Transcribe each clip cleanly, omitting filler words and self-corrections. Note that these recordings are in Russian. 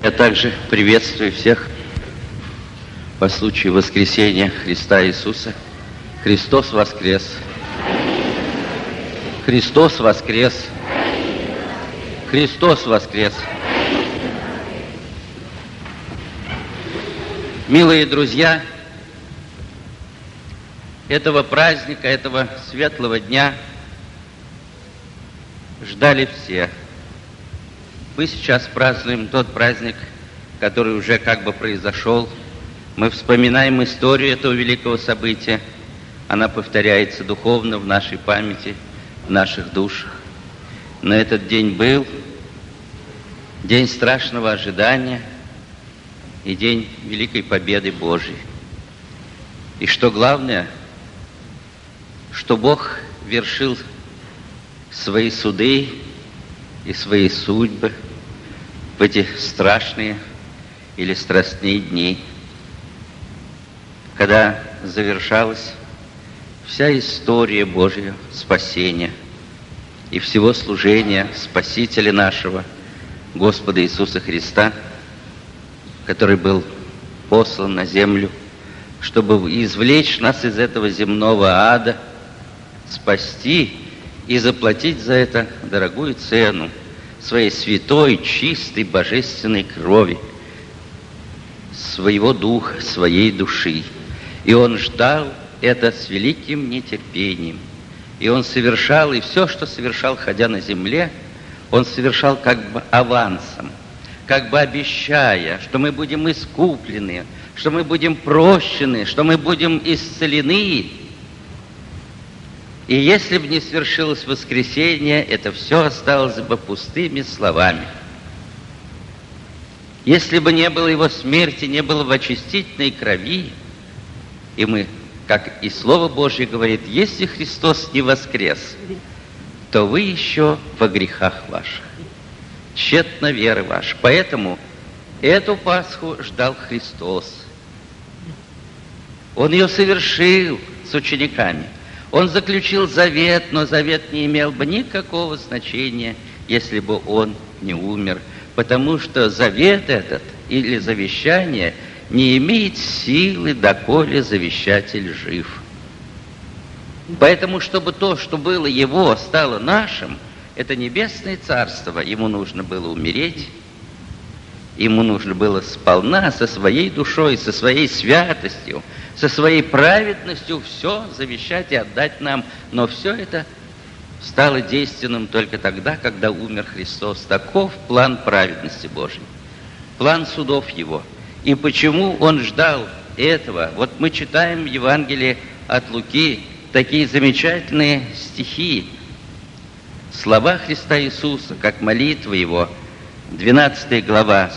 Я также приветствую всех по случаю воскресения Христа Иисуса. Христос воскрес! Христос воскрес! Христос воскрес! Милые друзья, этого праздника, этого светлого дня ждали все. Мы сейчас празднуем тот праздник, который уже как бы произошел. Мы вспоминаем историю этого великого события. Она повторяется духовно в нашей памяти, в наших душах. Но этот день был день страшного ожидания и день великой победы Божьей. И что главное, что Бог вершил свои суды и свои судьбы в эти страшные или страстные дни, когда завершалась вся история Божьего спасения и всего служения Спасителя нашего, Господа Иисуса Христа, который был послан на землю, чтобы извлечь нас из этого земного ада, спасти и заплатить за это дорогую цену своей святой, чистой, божественной крови, своего духа, своей души. И Он ждал это с великим нетерпением. И Он совершал, и все, что совершал, ходя на земле, Он совершал как бы авансом, как бы обещая, что мы будем искуплены, что мы будем прощены, что мы будем исцелены. И если бы не свершилось воскресение, это все осталось бы пустыми словами. Если бы не было Его смерти, не было бы очистительной крови, и мы, как и Слово Божье говорит, если Христос не воскрес, то вы еще во грехах ваших, тщетна вера ваша. Поэтому эту Пасху ждал Христос. Он ее совершил с учениками. Он заключил завет, но завет не имел бы никакого значения, если бы он не умер, потому что завет этот или завещание не имеет силы, доколе завещатель жив. Поэтому, чтобы то, что было его, стало нашим, это небесное царство, ему нужно было умереть, ему нужно было сполна со своей душой, со своей святостью, со своей праведностью все завещать и отдать нам. Но все это стало действенным только тогда, когда умер Христос. Таков план праведности Божьей, план судов Его. И почему Он ждал этого? Вот мы читаем в Евангелии от Луки такие замечательные стихи, слова Христа Иисуса, как молитва Его, 12 глава,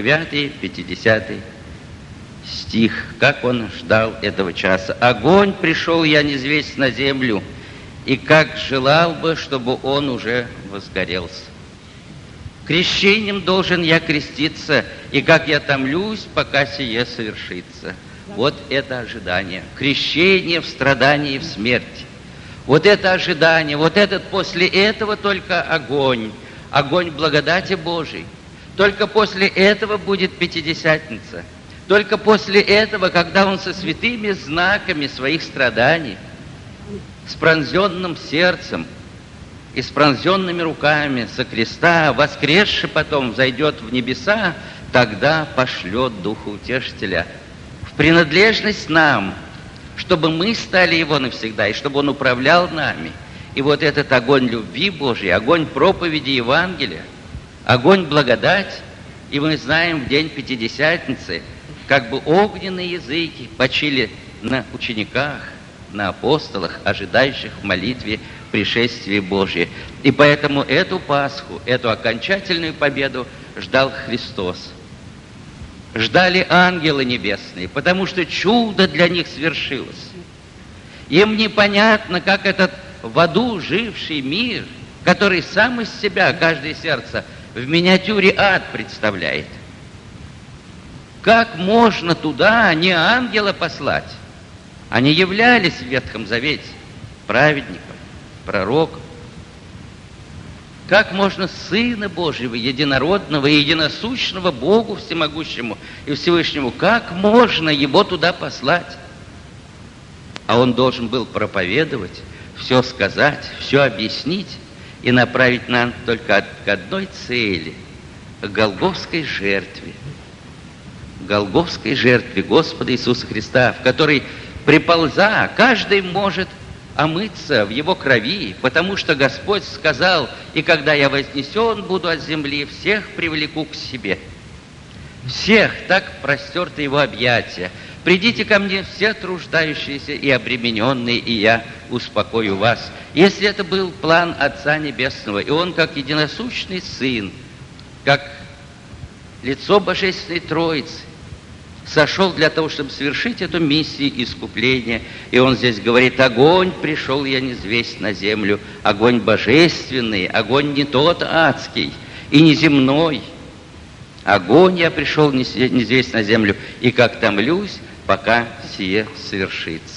49-50 стих, как Он ждал этого часа. «Огонь пришел, я низвесть на землю, и как желал бы, чтобы он уже возгорелся. Крещением должен я креститься, и как я томлюсь, пока сие совершится». Вот это ожидание, крещение в страдании и в смерти. Вот это ожидание, вот этот после этого только огонь, огонь благодати Божией. Только после этого будет Пятидесятница. Только после этого, когда Он со святыми знаками своих страданий, с пронзенным сердцем и с пронзенными руками со креста, воскресший потом зайдет в небеса, тогда пошлет Духа Утешителя в принадлежность нам, чтобы мы стали Его навсегда, и чтобы Он управлял нами. И вот этот огонь любви Божьей, огонь проповеди Евангелия, огонь благодати, и мы знаем, в день Пятидесятницы как бы огненные языки почили на учениках, на апостолах, ожидающих в молитве пришествия Божия. И поэтому эту Пасху, эту окончательную победу ждал Христос. Ждали ангелы небесные, потому что чудо для них свершилось. Им непонятно, как этот в аду живший мир, который сам из себя, каждое сердце, в миниатюре ад представляет. Как можно туда не ангела послать? Они являлись в Ветхом Завете праведником, пророком. Как можно Сына Божьего, единородного и единосущного Богу Всемогущему и Всевышнему, как можно Его туда послать? А Он должен был проповедовать, все сказать, все объяснить и направить нам только к одной цели – к Голгофской жертве. Голгофской жертве Господа Иисуса Христа, в которой, приполза, каждый может омыться в Его крови, потому что Господь сказал: «И когда я вознесен буду от земли, всех привлеку к себе». Всех, так простерты Его объятия. «Придите ко мне все труждающиеся и обремененные, и я успокою вас». Если это был план Отца Небесного, и Он, как единосущный Сын, как лицо Божественной Троицы, сошел для того, чтобы совершить эту миссию искупления. И Он здесь говорит: огонь пришел я низвесть на землю, огонь божественный, огонь не тот адский и не земной. Огонь я пришел низвесть на землю, и как томлюсь, пока сие совершится.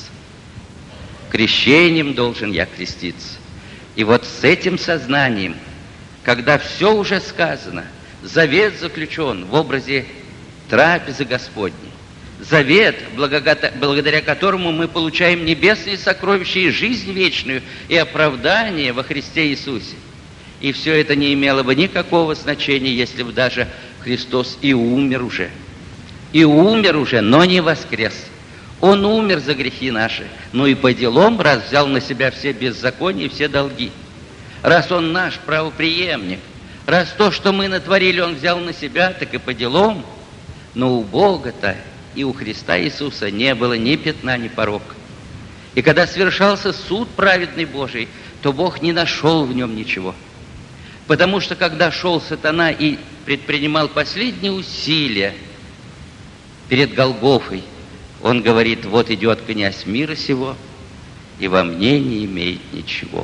Крещением должен я креститься. И вот с этим сознанием, когда все уже сказано, завет заключен в образе трапезы Господней. Завет, благодаря которому мы получаем небесные сокровища и жизнь вечную, и оправдание во Христе Иисусе. И все это не имело бы никакого значения, если бы даже Христос и умер уже. И умер уже, но не воскрес. Он умер за грехи наши, но и по делам, раз взял на себя все беззакония и все долги. Раз Он наш правопреемник, раз то, что мы натворили, Он взял на себя, так и по делам. Но у Бога-то и у Христа Иисуса не было ни пятна, ни порока. И когда совершался суд праведный Божий, то Бог не нашел в нем ничего. Потому что когда шел сатана и предпринимал последние усилия перед Голгофой, он говорит: вот идет князь мира сего, и во мне не имеет ничего.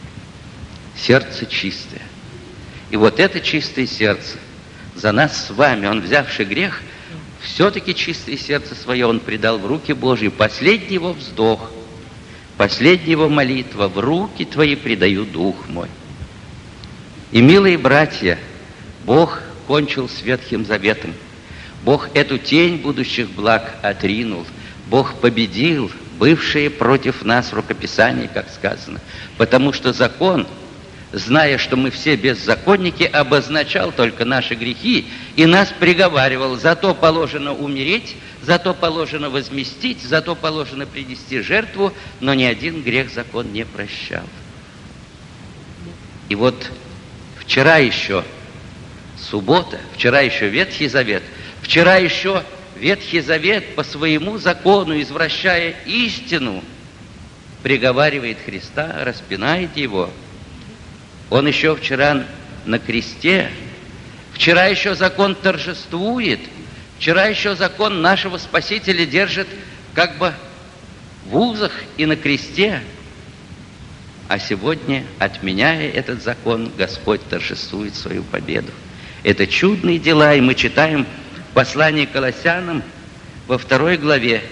Сердце чистое. И вот это чистое сердце за нас с вами, Он, взявший грех, все-таки чистое сердце свое Он предал в руки Божьи. Последний Его вздох, последняя Его молитва: в руки Твои предаю дух мой. И, милые братья, Бог кончил с Ветхим Заветом. Бог эту тень будущих благ отринул. Бог победил бывшие против нас рукописания, как сказано. Потому что закон, зная, что мы все беззаконники, обозначал только наши грехи и нас приговаривал: зато положено умереть, зато положено возместить, зато положено принести жертву, но ни один грех закон не прощал. И вот вчера еще суббота, вчера еще Ветхий Завет, вчера еще Ветхий Завет по своему закону, извращая истину, приговаривает Христа, распинает Его. Он еще вчера на кресте, вчера еще закон торжествует, вчера еще закон нашего Спасителя держит как бы в узах и на кресте, а сегодня, отменяя этот закон, Господь торжествует свою победу. Это чудные дела, и мы читаем в послании к Колоссянам во 2 главе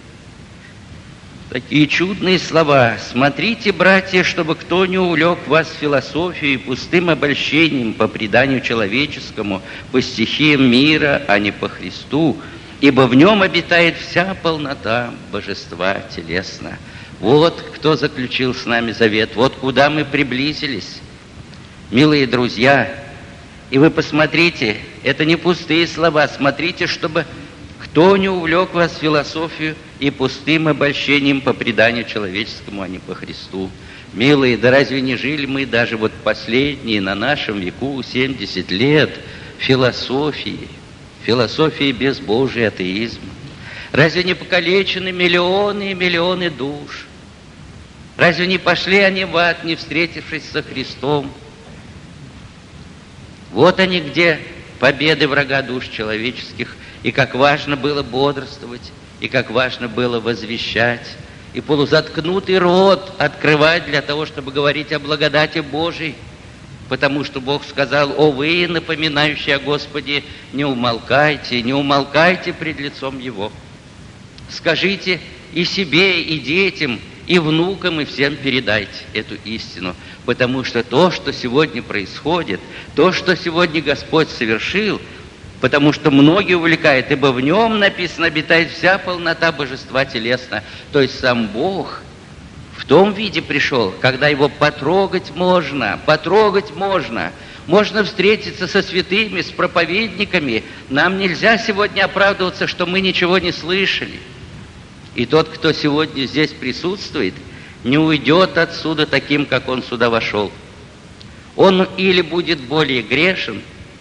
такие чудные слова: «Смотрите, братья, чтобы кто не увлек вас философией и пустым обольщением по преданию человеческому, по стихиям мира, а не по Христу, ибо в нем обитает вся полнота божества телесно». Вот кто заключил с нами завет, вот куда мы приблизились, милые друзья. И вы посмотрите, это не пустые слова. Смотрите, чтобы кто не увлек вас философию и пустым обольщением по преданию человеческому, а не по Христу. Милые, да разве не жили мы даже вот последние на нашем веку 70 лет философии безбожия, атеизма? Разве не покалечены миллионы и миллионы душ? Разве не пошли они в ад, не встретившись со Христом? Вот они где победы врага душ человеческих, и как важно было бодрствовать, и как важно было возвещать, и полузаткнутый рот открывать для того, чтобы говорить о благодати Божией, потому что Бог сказал: «О вы, напоминающие о Господе, не умолкайте пред лицом Его». Скажите и себе, и детям, и внукам, и всем передайте эту истину. Потому что то, что сегодня происходит, то, что сегодня Господь совершил, потому что многие увлекают, ибо в нем, написано, обитает вся полнота божества телесно. То есть сам Бог в том виде пришел, когда его потрогать можно, можно встретиться со святыми, с проповедниками. Нам нельзя сегодня оправдываться, что мы ничего не слышали. И тот, кто сегодня здесь присутствует, не уйдет отсюда таким, как он сюда вошел. Он или будет более грешен,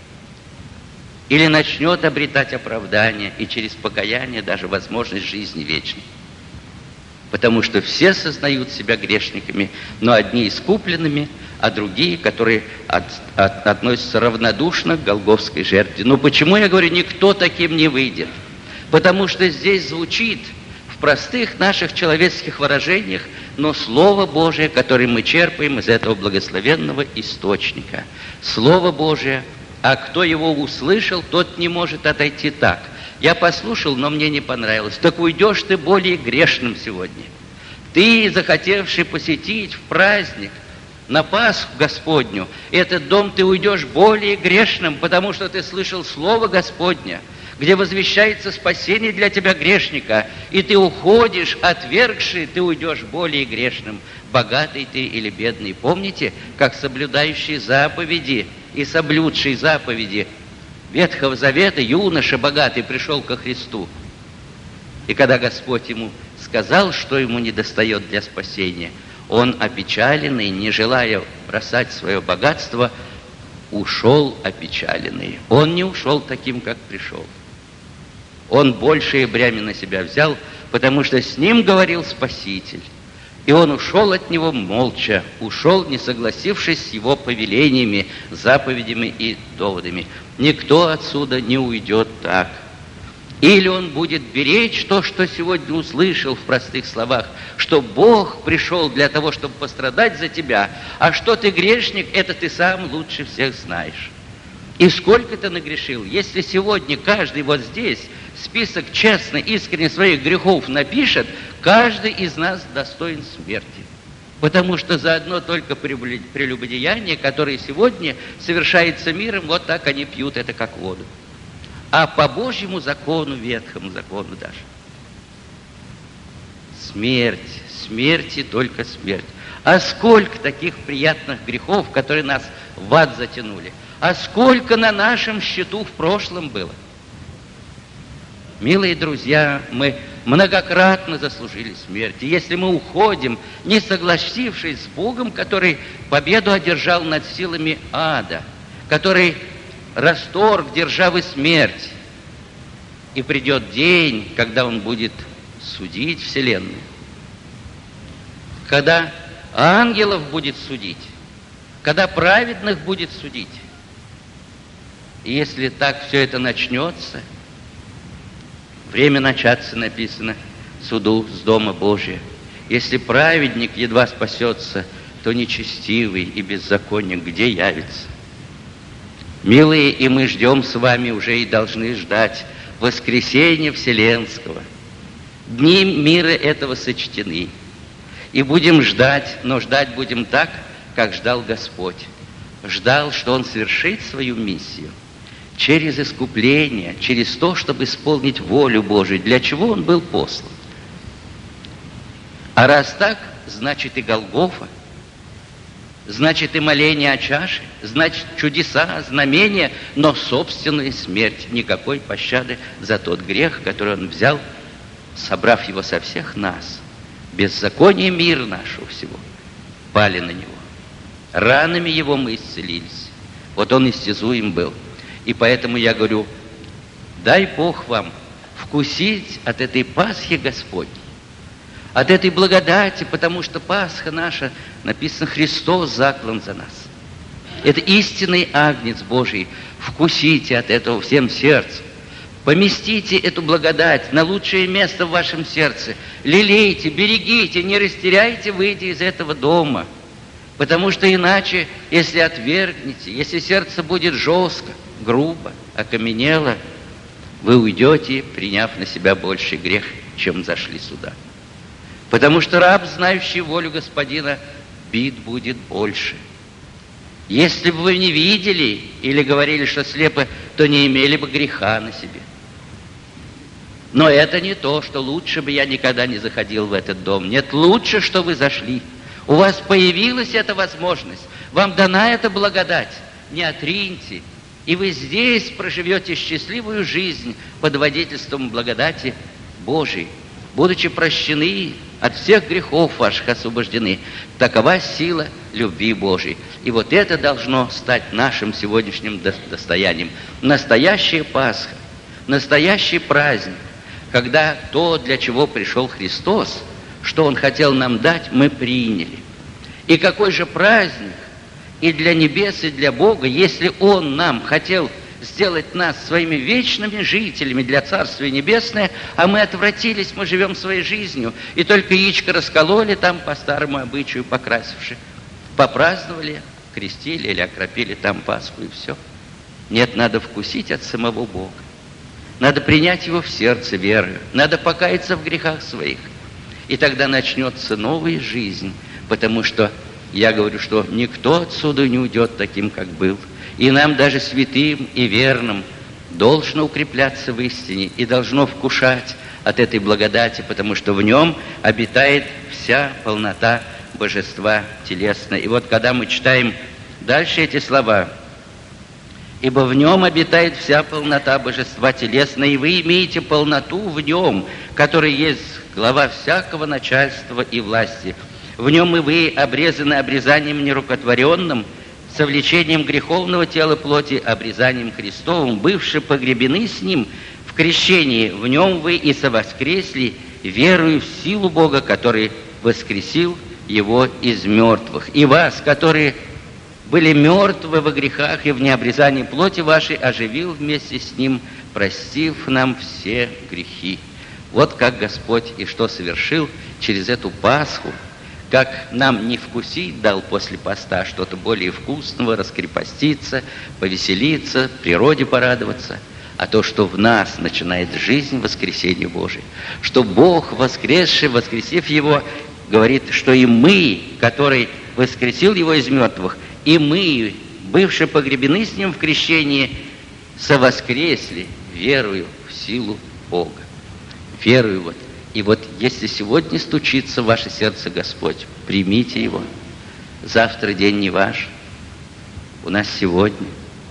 или начнет обретать оправдание и через покаяние даже возможность жизни вечной. Потому что все сознают себя грешниками, но одни искупленными, а другие, которые относятся равнодушно к голгофской жертве. Но почему я говорю, никто таким не выйдет? Потому что здесь звучит в простых наших человеческих выражениях, но Слово Божие, которое мы черпаем из этого благословенного источника. Слово Божие, а кто его услышал, тот не может отойти так. Я послушал, но мне не понравилось. Так уйдешь ты более грешным сегодня. Ты, захотевший посетить в праздник, на Пасху Господню, этот дом ты уйдешь более грешным, потому что ты слышал Слово Господня, где возвещается спасение для тебя, грешника, и ты уходишь, отвергший, ты уйдешь более грешным, богатый ты или бедный. Помните, как соблюдающий заповеди и соблюдший заповеди Ветхого Завета юноша богатый пришел ко Христу. И когда Господь ему сказал, что ему недостает для спасения, он, опечаленный, не желая бросать свое богатство, ушел опечаленный. Он не ушел таким, как пришел. Он большее бремя на себя взял, потому что с ним говорил Спаситель. И он ушел от него молча, ушел, не согласившись с его повелениями, заповедями и доводами. Никто отсюда не уйдет так. Или он будет беречь то, что сегодня услышал в простых словах, что Бог пришел для того, чтобы пострадать за тебя, а что ты грешник, это ты сам лучше всех знаешь. И сколько ты нагрешил? Если сегодня каждый вот здесь список честно, искренне своих грехов напишет, каждый из нас достоин смерти. Потому что за одно только прелюбодеяние, которое сегодня совершается миром, вот так они пьют это как воду. А по Божьему закону, ветхому закону даже, смерть, смерти только смерть. А сколько таких приятных грехов, которые нас в ад затянули, а сколько на нашем счету в прошлом было. Милые друзья, мы многократно заслужили смерти. Если мы уходим, не согласившись с Богом, который победу одержал над силами ада, который расторг державы смерти, и придет день, когда Он будет судить вселенную, когда ангелов будет судить, когда праведных будет судить. И если так все это начнется, время начаться написано суду с дома Божия. Если праведник едва спасется, то нечестивый и беззаконник где явится? Милые, и мы ждем с вами уже и должны ждать воскресения вселенского. Дни мира этого сочтены. И будем ждать, но ждать будем так, как ждал Господь. Ждал, что Он совершит свою миссию через искупление, через то, чтобы исполнить волю Божию, для чего Он был послан. А раз так, значит и Голгофа, значит и моление о чаше, значит чудеса, знамения, но собственная смерть, никакой пощады за тот грех, который Он взял, собрав его со всех нас. Беззаконие мира нашего всего пали на Него. Ранами Его мы исцелились. Вот Он истязуем был. И поэтому я говорю, дай Бог вам вкусить от этой Пасхи Господней, от этой благодати, потому что Пасха наша, написано, Христос заклан за нас. Это истинный Агнец Божий. Вкусите от этого всем сердцем. Поместите эту благодать на лучшее место в вашем сердце. Лелейте, берегите, не растеряйте, выйдя из этого дома. Потому что иначе, если отвергнете, если сердце будет жестко, грубо, окаменело, вы уйдете, приняв на себя больший грех, чем зашли сюда. Потому что раб, знающий волю господина, бит будет больше. Если бы вы не видели или говорили, что слепы, то не имели бы греха на себе. Но это не то, что лучше бы я никогда не заходил в этот дом. Нет, лучше, что вы зашли. У вас появилась эта возможность. Вам дана эта благодать. Не отриньте. И вы здесь проживете счастливую жизнь под водительством благодати Божией, будучи прощены, от всех грехов ваших освобождены. Такова сила любви Божией. И вот это должно стать нашим сегодняшним достоянием. Настоящая Пасха, настоящий праздник, когда то, для чего пришел Христос, что Он хотел нам дать, мы приняли. И какой же праздник и для небес, и для Бога, если Он нам хотел сделать нас своими вечными жителями для Царствия Небесное, а мы отвратились, мы живем своей жизнью, и только яичко раскололи там по старому обычаю, покрасивши, попраздновали, крестили или окропили там Пасху, и все. Нет, надо вкусить от самого Бога. Надо принять Его в сердце верою, надо покаяться в грехах своих. И тогда начнется новая жизнь, потому что я говорю, что никто отсюда не уйдет таким, как был. И нам даже святым и верным должно укрепляться в истине и должно вкушать от этой благодати, потому что в нем обитает вся полнота божества телесного. И вот когда мы читаем дальше эти слова: «Ибо в нем обитает вся полнота божества телесного, и вы имеете полноту в нем, который есть глава всякого начальства и власти. В нем и вы обрезаны обрезанием нерукотворенным, совлечением греховного тела плоти, обрезанием Христовым, бывши погребены с Ним в крещении. В нем вы и совоскресли, веруя в силу Бога, который воскресил Его из мертвых. И вас, которые были мертвы во грехах и в необрезании плоти вашей, оживил вместе с Ним, простив нам все грехи». Вот как Господь и что совершил через эту Пасху, как нам не вкусить дал после поста что-то более вкусного, раскрепоститься, повеселиться, природе порадоваться, а то, что в нас начинает жизнь воскресения Божия, что Бог, воскресший, воскресив Его, говорит, что и мы, который воскресил Его из мертвых, и мы, бывшие погребены с Ним в крещении, совоскресли верою в силу Бога. Верую вот. И вот если сегодня стучится в ваше сердце Господь, примите Его. Завтра день не ваш, у нас сегодня,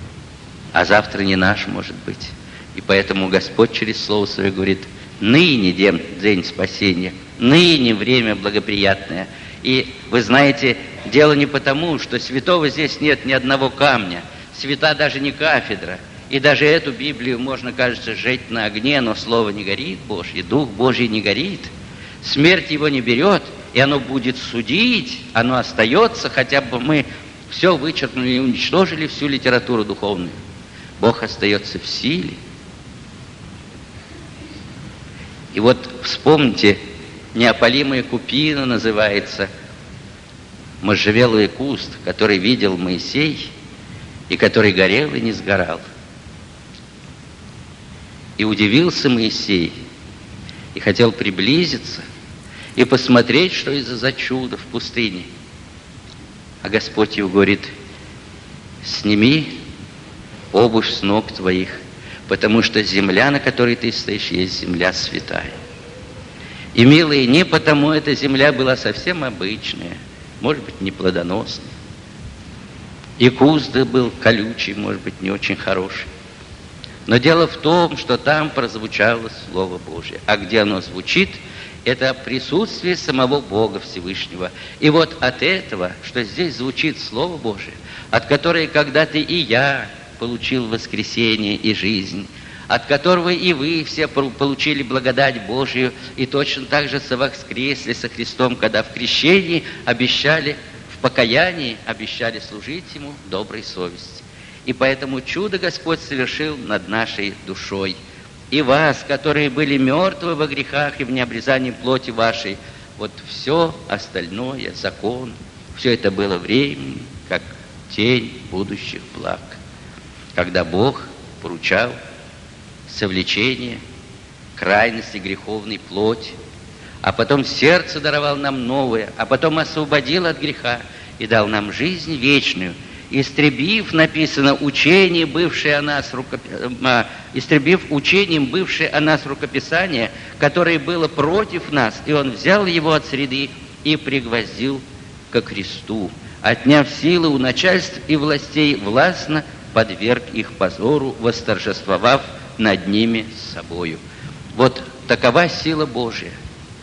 а завтра не наш, может быть. И поэтому Господь через Слово Свое говорит: ныне день спасения, ныне время благоприятное. И вы знаете, дело не потому, что святого здесь нет ни одного камня, свята даже не кафедра. И даже эту Библию можно, кажется, сжечь на огне, но Слово не горит Божье, Дух Божий не горит. Смерть его не берет, и оно будет судить, оно остается, хотя бы мы все вычеркнули и уничтожили всю литературу духовную. Бог остается в силе. И вот вспомните, неопалимая купина называется, можжевелый куст, который видел Моисей, и который горел и не сгорал. И удивился Моисей, и хотел приблизиться, и посмотреть, что это за чудо в пустыне. А Господь ему говорит: сними обувь с ног твоих, потому что земля, на которой ты стоишь, есть земля святая. И, милые, не потому эта земля была совсем обычная, может быть, неплодоносная. И куст был колючий, может быть, не очень хороший. Но дело в том, что там прозвучало Слово Божие. А где оно звучит, это присутствие самого Бога Всевышнего. И вот от этого, что здесь звучит Слово Божие, от которого когда-то и я получил воскресение и жизнь, от которого и вы все получили благодать Божию, и точно так же совоскресли со Христом, когда в крещении обещали, в покаянии обещали служить Ему доброй совести. И поэтому чудо Господь совершил над нашей душой. И вас, которые были мертвы во грехах и в необрезании плоти вашей, вот все остальное, закон, все это было временно, как тень будущих благ, когда Бог поручал совлечение крайности греховной плоти, а потом сердце даровал нам новое, а потом освободил от греха и дал нам жизнь вечную, истребив, написано, учением бывшее о нас рукописание, которое было против нас, и Он взял его от среды и пригвоздил ко кресту, отняв силы у начальств и властей, властно подверг их позору, восторжествовав над ними с собою. Вот такова сила Божия.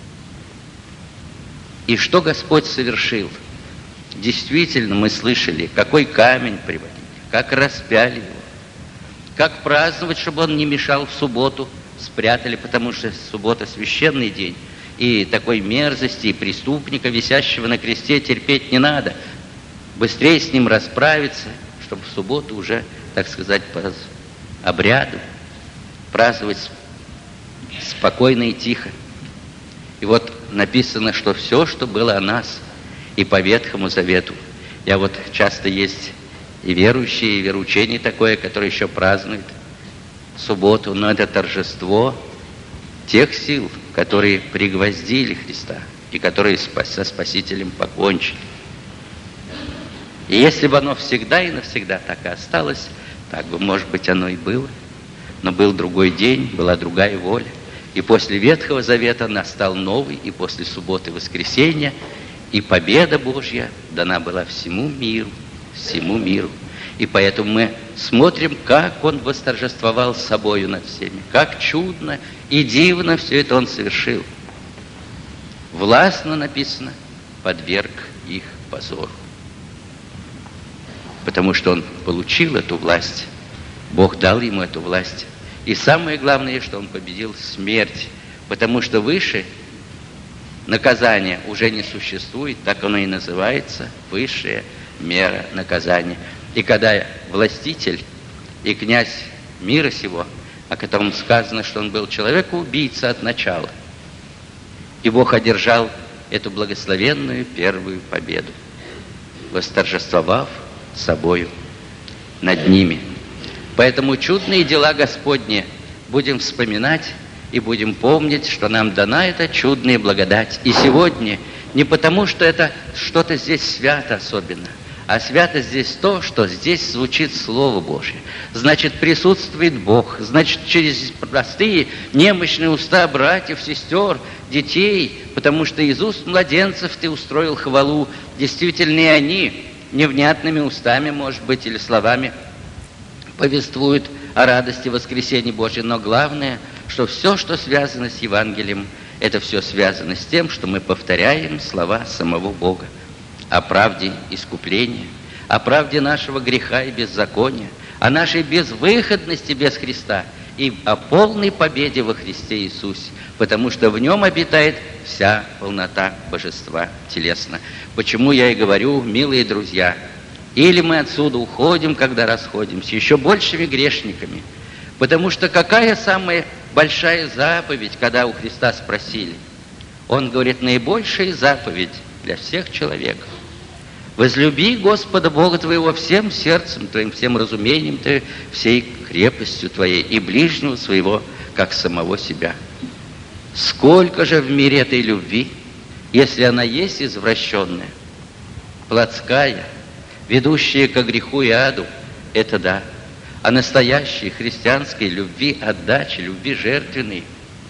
И что Господь совершил? Действительно, мы слышали, какой камень приводили, как распяли его, как праздновать, чтобы он не мешал в субботу, спрятали, потому что суббота священный день, и такой мерзости и преступника, висящего на кресте, терпеть не надо. Быстрее с ним расправиться, чтобы в субботу уже, так сказать, по обряду праздновать спокойно и тихо. И вот написано, что все, что было о нас, и по Ветхому Завету. Я вот часто есть и верующие, и вероучение такое, которое еще празднует субботу, но это торжество тех сил, которые пригвоздили Христа и которые со Спасителем покончили. И если бы оно всегда и навсегда так и осталось, так бы, может быть, оно и было. Но был другой день, была другая воля. И после Ветхого Завета настал новый, и после субботы воскресенья, и победа Божья дана была всему миру, всему миру. И поэтому мы смотрим, как Он восторжествовал собою над всеми, как чудно и дивно все это Он совершил. Властно, написано, подверг их позору. Потому что Он получил эту власть, Бог дал Ему эту власть. И самое главное, что Он победил смерть, потому что выше наказание уже не существует, так оно и называется, высшая мера наказания. И когда властитель и князь мира сего, о котором сказано, что он был человек-убийца от начала, и Бог одержал эту благословенную первую победу, восторжествовав собою над ними. Поэтому чудные дела Господни будем вспоминать и будем помнить, что нам дана эта чудная благодать. И сегодня не потому, что это что-то здесь свято особенно, а свято здесь то, что здесь звучит Слово Божье. Значит, присутствует Бог. Значит, через простые, немощные уста братьев, сестер, детей, потому что из уст младенцев Ты устроил хвалу. Действительно, и они невнятными устами, может быть, или словами повествуют о радости воскресения Божьего. Но главное, что все, что связано с Евангелием, это все связано с тем, что мы повторяем слова самого Бога о правде искупления, о правде нашего греха и беззакония, о нашей безвыходности без Христа и о полной победе во Христе Иисусе, потому что в Нем обитает вся полнота Божества телесно. Почему я и говорю, милые друзья, или мы отсюда уходим, когда расходимся, еще большими грешниками, потому что какая самая большая заповедь, когда у Христа спросили? Он говорит, наибольшая заповедь для всех человеков. Возлюби Господа Бога твоего всем сердцем твоим, всем разумением твоим, всей крепостью твоей и ближнего своего, как самого себя. Сколько же в мире этой любви, если она есть извращенная, плотская, ведущая ко греху и аду, это да. А настоящей христианской любви, отдачи, любви жертвенной,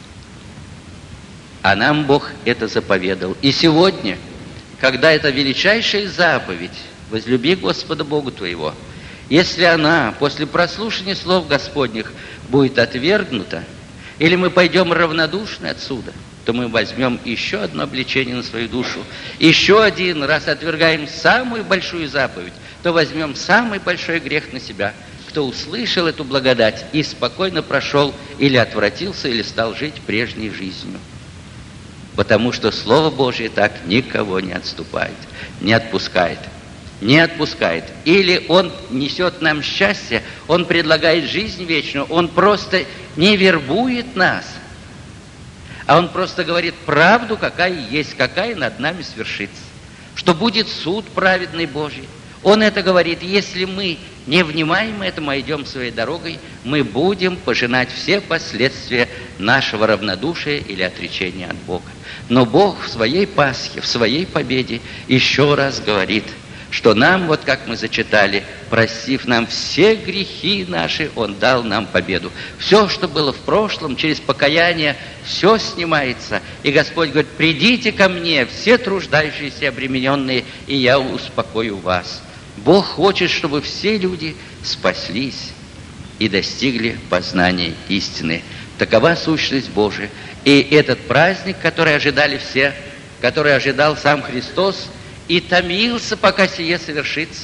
а нам Бог это заповедал. И сегодня, когда эта величайшая заповедь, возлюби Господа Бога твоего, если она после прослушивания слов Господних будет отвергнута, или мы пойдем равнодушны отсюда, то мы возьмем еще одно обличение на свою душу, еще один раз отвергаем самую большую заповедь, то возьмем самый большой грех на себя, кто услышал эту благодать и спокойно прошел или отвратился, или стал жить прежней жизнью. Потому что Слово Божье так никого не отступает, не отпускает. Не отпускает. Или Он несет нам счастье, Он предлагает жизнь вечную, Он просто не вербует нас, а Он просто говорит правду, какая есть, какая над нами свершится. Что будет суд праведный Божий. Он это говорит: если мы не внимаем этому, а идем своей дорогой, мы будем пожинать все последствия нашего равнодушия или отречения от Бога. Но Бог в своей Пасхе, в своей победе еще раз говорит, что нам, вот как мы зачитали, простив нам все грехи наши, Он дал нам победу. Все, что было в прошлом, через покаяние, все снимается. И Господь говорит: придите ко мне, все труждающиеся и обремененные, и я успокою вас. Бог хочет, чтобы все люди спаслись и достигли познания истины. Такова сущность Божия. И этот праздник, который ожидали все, который ожидал сам Христос, и томился, пока сие совершится.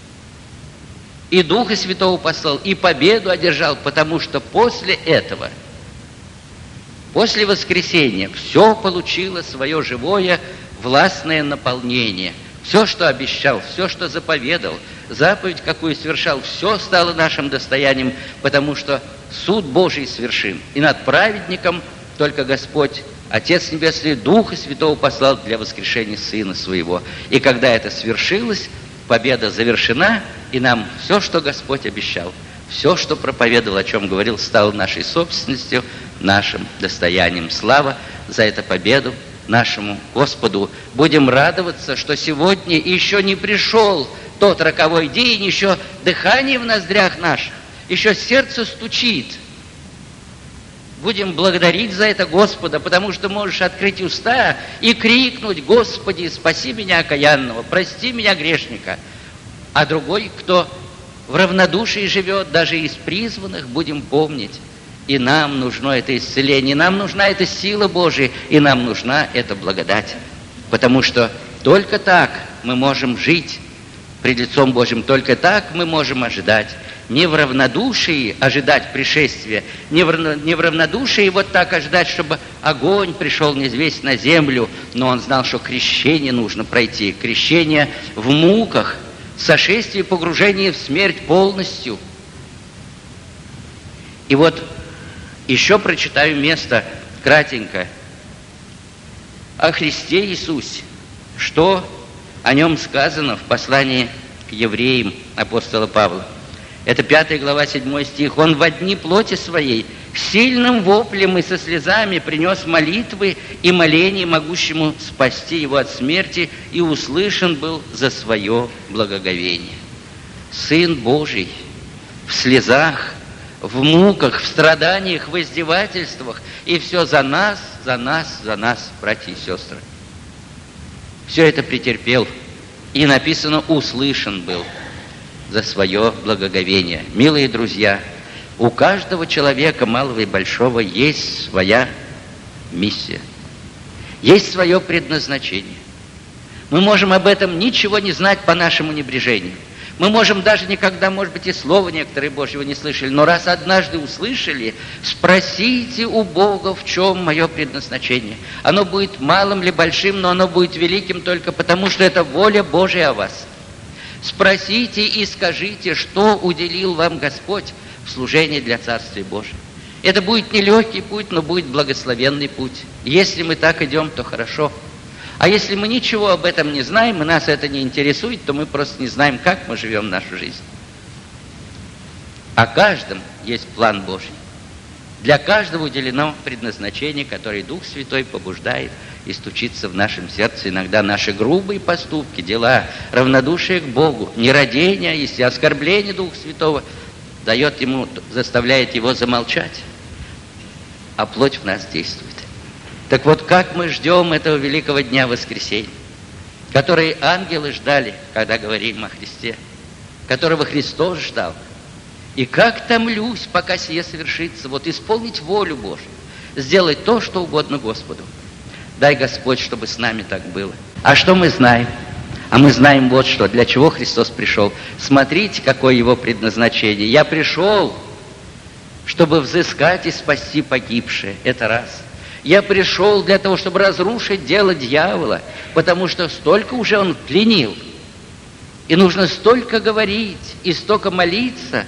И Духа Святого послал, и победу одержал, потому что после этого, после воскресения, все получило свое живое, властное наполнение. Все, что обещал, все, что заповедал, заповедь, какую совершал, все стало нашим достоянием, потому что суд Божий свершен. И над праведником только Господь, Отец Небесный, Духа Святого послал для воскрешения Сына Своего. И когда это свершилось, победа завершена, и нам все, что Господь обещал, все, что проповедовал, о чем говорил, стало нашей собственностью, нашим достоянием. Слава за эту победу нашему Господу. Будем радоваться, что сегодня еще не пришел тот роковой день, еще дыхание в ноздрях наших, еще сердце стучит. Будем благодарить за это Господа, потому что можешь открыть уста и крикнуть: Господи, спаси меня окаянного, прости меня грешника. А другой, кто в равнодушии живет, даже из призванных, будем помнить: и нам нужно это исцеление, нам нужна эта сила Божия, и нам нужна эта благодать. Потому что только так мы можем жить пред лицом Божьим, только так мы можем ожидать. Не в равнодушии ожидать пришествия, не в равнодушии вот так ожидать, чтобы огонь пришел неизвесть на землю, но он знал, что крещение нужно пройти, крещение в муках, сошествие, погружение в смерть полностью. И вот еще прочитаю место кратенько о Христе Иисусе, что о нем сказано в послании к евреям апостола Павла. Это 5 глава, 7 стих. «Он во дни плоти своей сильным воплем и со слезами принес молитвы и моления могущему спасти его от смерти, и услышан был за свое благоговение». Сын Божий в слезах, в муках, в страданиях, в издевательствах, и все за нас, за нас, за нас, братья и сестры. Все это претерпел, и написано: услышан был за свое благоговение. Милые друзья, у каждого человека, малого и большого, есть своя миссия, есть свое предназначение. Мы можем об этом ничего не знать по нашему небрежению. Мы можем даже никогда, может быть, и слова некоторые Божьего не слышали, но раз однажды услышали, спросите у Бога, в чем мое предназначение. Оно будет малым или большим, но оно будет великим только потому, что это воля Божия о вас. Спросите и скажите, что уделил вам Господь в служении для Царствия Божия. Это будет нелегкий путь, но будет благословенный путь. Если мы так идем, то хорошо. А если мы ничего об этом не знаем, и нас это не интересует, то мы просто не знаем, как мы живем нашу жизнь. О каждом есть план Божий. Для каждого уделено предназначение, которое Дух Святой побуждает и стучится в нашем сердце. Иногда наши грубые поступки, дела, равнодушие к Богу, нерадение, если оскорбление Духа Святого дает ему, заставляет его замолчать, а плоть в нас действует. Так вот, как мы ждем этого великого дня воскресения, который ангелы ждали, когда говорим о Христе, которого Христос ждал. И как томлюсь, пока сие совершится, вот исполнить волю Божию, сделать то, что угодно Господу. Дай, Господь, чтобы с нами так было. А что мы знаем? А мы знаем вот что, для чего Христос пришел. Смотрите, какое Его предназначение. Я пришел, чтобы взыскать и спасти погибшее. Это раз. Я пришел для того, чтобы разрушить дело дьявола, потому что столько уже он пленил. И нужно столько говорить и столько молиться,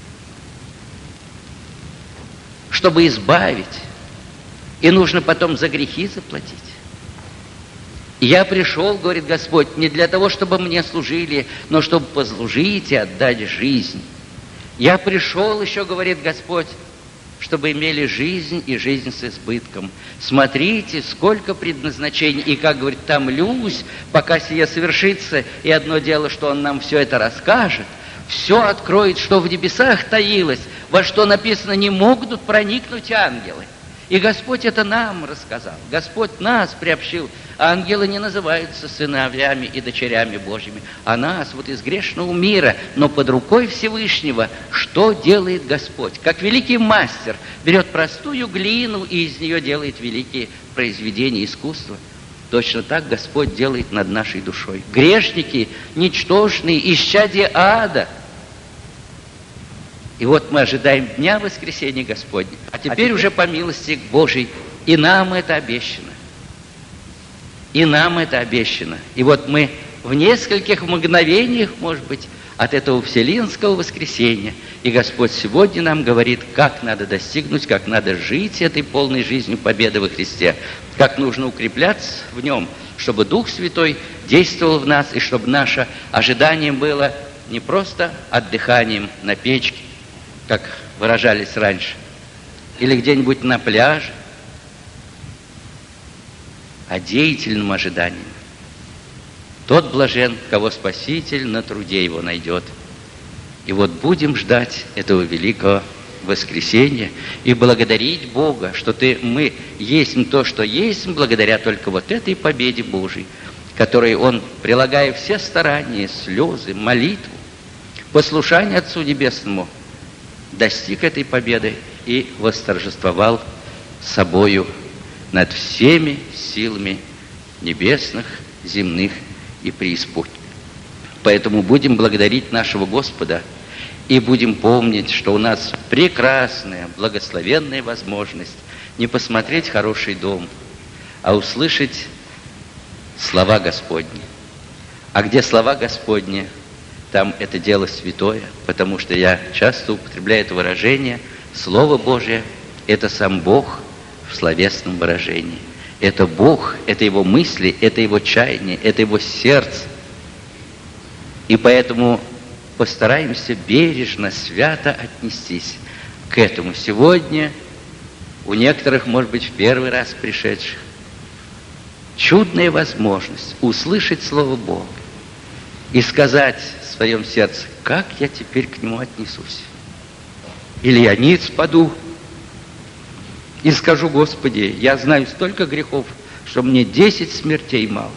чтобы избавить. И нужно потом за грехи заплатить. И я пришел, говорит Господь, не для того, чтобы мне служили, но чтобы послужить и отдать жизнь. Я пришел еще, говорит Господь, чтобы имели жизнь и жизнь с избытком. Смотрите, сколько предназначений. И, как говорит, томлюсь, пока сие совершится. И одно дело, что Он нам все это расскажет, все откроет, что в небесах таилось, во что написано, не могут проникнуть ангелы. И Господь это нам рассказал. Господь нас приобщил. Ангелы не называются сыновьями и дочерями Божьими, а нас вот из грешного мира, но под рукой Всевышнего. Что делает Господь? Как великий мастер берет простую глину и из нее делает великие произведения искусства. Точно так Господь делает над нашей душой. Грешники, ничтожные, исчадия ада. И вот мы ожидаем дня воскресения Господня. А теперь уже по милости Божией и нам это обещано. И нам это обещано. И вот мы в нескольких мгновениях, может быть, от этого вселенского воскресения. И Господь сегодня нам говорит, как надо достигнуть, как надо жить этой полной жизнью победы во Христе, как нужно укрепляться в Нем, чтобы Дух Святой действовал в нас, и чтобы наше ожидание было не просто отдыханием на печке, как выражались раньше, или где-нибудь на пляже, а деятельным ожиданием. Тот блажен, кого Спаситель на труде его найдет. И вот будем ждать этого великого воскресения и благодарить Бога, что мы есть то, что есть, благодаря только вот этой победе Божией, которой Он, прилагая все старания, слезы, молитву, послушание Отцу Небесному, достиг этой победы и восторжествовал собою над всеми силами небесных, земных и преисподних. Поэтому будем благодарить нашего Господа и будем помнить, что у нас прекрасная, благословенная возможность не посмотреть хороший дом, а услышать слова Господни. А где слова Господни, там это дело святое, потому что я часто употребляю это выражение. Слово Божие – это сам Бог в словесном выражении. Это Бог, это Его мысли, это Его чаяние, это Его сердце. И поэтому постараемся бережно, свято отнестись к этому. Сегодня у некоторых, может быть, в первый раз пришедших, чудная возможность услышать Слово Бога и сказать в своем сердце, как я теперь к Нему отнесусь. Или я ниц паду и скажу, Господи, я знаю столько грехов, что мне 10 смертей мало.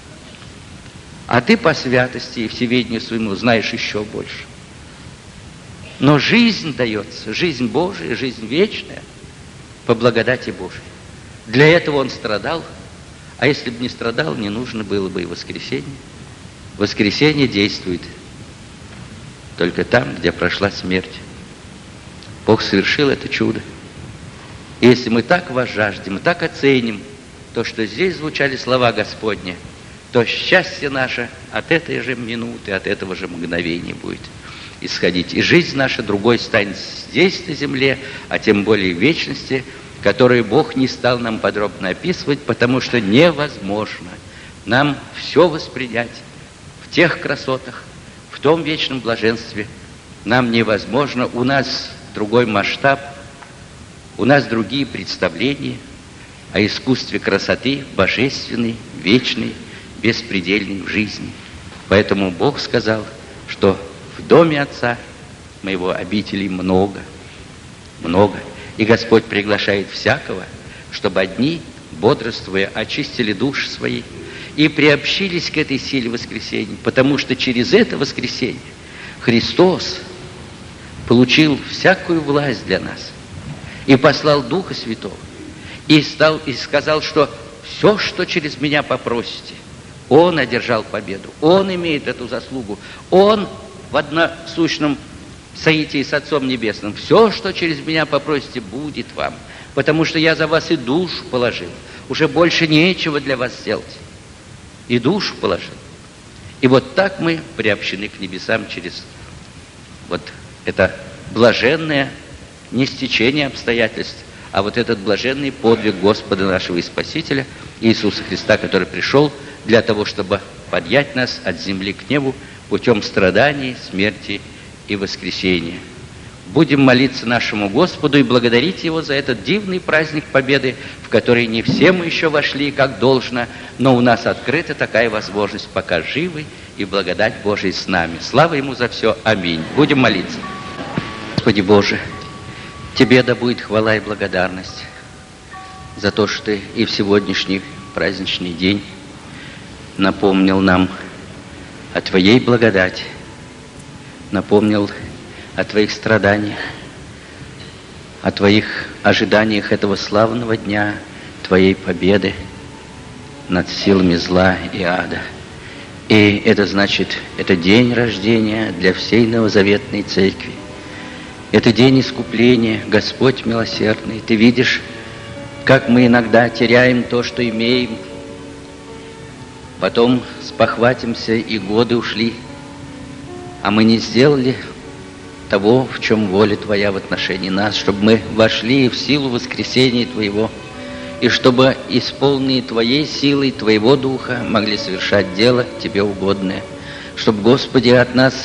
А Ты по святости и всеведению своему знаешь еще больше. Но жизнь дается, жизнь Божия, жизнь вечная, по благодати Божией. Для этого Он страдал, а если бы не страдал, не нужно было бы и воскресение. Воскресение действует только там, где прошла смерть. Бог совершил это чудо. И если мы так возжаждем, и так оценим то, что здесь звучали слова Господни, то счастье наше от этой же минуты, от этого же мгновения будет исходить. И жизнь наша другой станет здесь, на земле, а тем более в вечности, которую Бог не стал нам подробно описывать, потому что невозможно нам все воспринять в тех красотах, в том вечном блаженстве. Нам невозможно, у нас другой масштаб, у нас другие представления о искусстве красоты, божественной, вечной, беспредельной в жизни. Поэтому Бог сказал, что в доме Отца моего обителей много, много. И Господь приглашает всякого, чтобы одни, бодрствуя, очистили души свои и приобщились к этой силе воскресения, потому что через это воскресение Христос получил всякую власть для нас и послал Духа Святого, и сказал, что все, что через меня попросите, Он одержал победу, Он имеет эту заслугу, Он в односущном соитии с Отцом Небесным. Все, что через меня попросите, будет вам, потому что я за вас и душу положил. Уже больше нечего для вас сделать. И душу положил. И вот так мы приобщены к небесам через вот это блаженное не стечение обстоятельств, а вот этот блаженный подвиг Господа нашего и Спасителя Иисуса Христа, который пришел для того, чтобы поднять нас от земли к небу путем страданий, смерти и воскресения. Будем молиться нашему Господу и благодарить Его за этот дивный праздник Победы, в который не все мы еще вошли как должно, но у нас открыта такая возможность, пока живы, и благодать Божия с нами. Слава Ему за все. Аминь. Будем молиться. Господи Боже, Тебе да будет хвала и благодарность за то, что Ты и в сегодняшний праздничный день напомнил нам о Твоей благодати, напомнил о Твоих страданиях, о Твоих ожиданиях этого славного дня, Твоей победы над силами зла и ада. И это значит, это день рождения для всей новозаветной церкви. Это день искупления, Господь милосердный. Ты видишь, как мы иногда теряем то, что имеем, потом спохватимся, и годы ушли, а мы не сделали того, в чем воля Твоя в отношении нас, чтобы мы вошли в силу воскресения Твоего, и чтобы, исполненные Твоей силой, Твоего Духа, могли совершать дело Тебе угодное, чтобы, Господи, от нас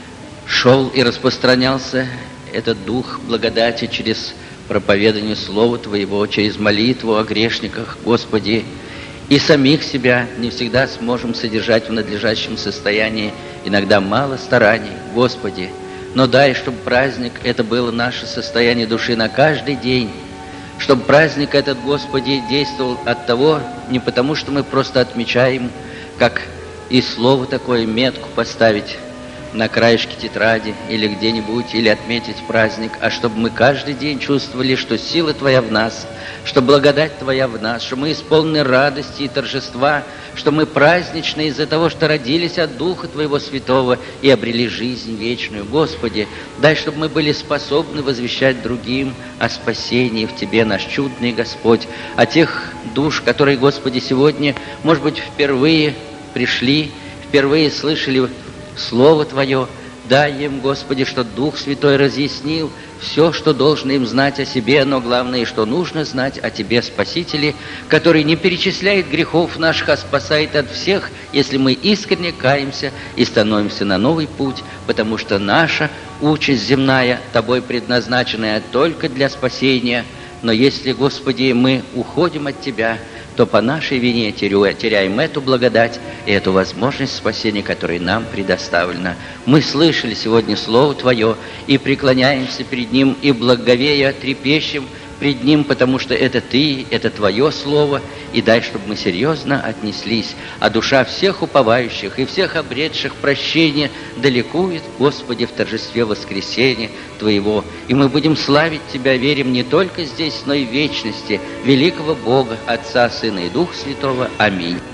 шел и распространялся этот Дух благодати через проповедание Слова Твоего, через молитву о грешниках, Господи, и самих себя не всегда сможем содержать в надлежащем состоянии, иногда мало стараний, Господи, но дай, чтобы праздник это было наше состояние души на каждый день, чтобы праздник этот, Господи, действовал от того, не потому, что мы просто отмечаем, как и слово такое, метку поставить на краешке тетради или где-нибудь, или отметить праздник, а чтобы мы каждый день чувствовали, что сила Твоя в нас, что благодать Твоя в нас, что мы исполнены радости и торжества, что мы праздничны из-за того, что родились от Духа Твоего Святого и обрели жизнь вечную. Господи, дай, чтобы мы были способны возвещать другим о спасении в Тебе, наш чудный Господь, о тех душ, которые, Господи, сегодня, может быть, впервые пришли, впервые слышали Слово Твое. Дай им, Господи, что Дух Святой разъяснил все, что должно им знать о себе, но главное, что нужно знать о Тебе, Спасителе, который не перечисляет грехов наших, а спасает от всех, если мы искренне каемся и становимся на новый путь, потому что наша участь земная, Тобой предназначенная только для спасения. Но если, Господи, мы уходим от Тебя, то по нашей вине теряем эту благодать и эту возможность спасения, которая нам предоставлена. Мы слышали сегодня Слово Твое и преклоняемся перед Ним, и благовея трепещем пред Ним, потому что это Ты, это Твое Слово, и дай, чтобы мы серьезно отнеслись, а душа всех уповающих и всех обретших прощения далекует, Господи, в торжестве воскресения Твоего. И мы будем славить Тебя, верим, не только здесь, но и в вечности, великого Бога, Отца, Сына и Духа Святого. Аминь.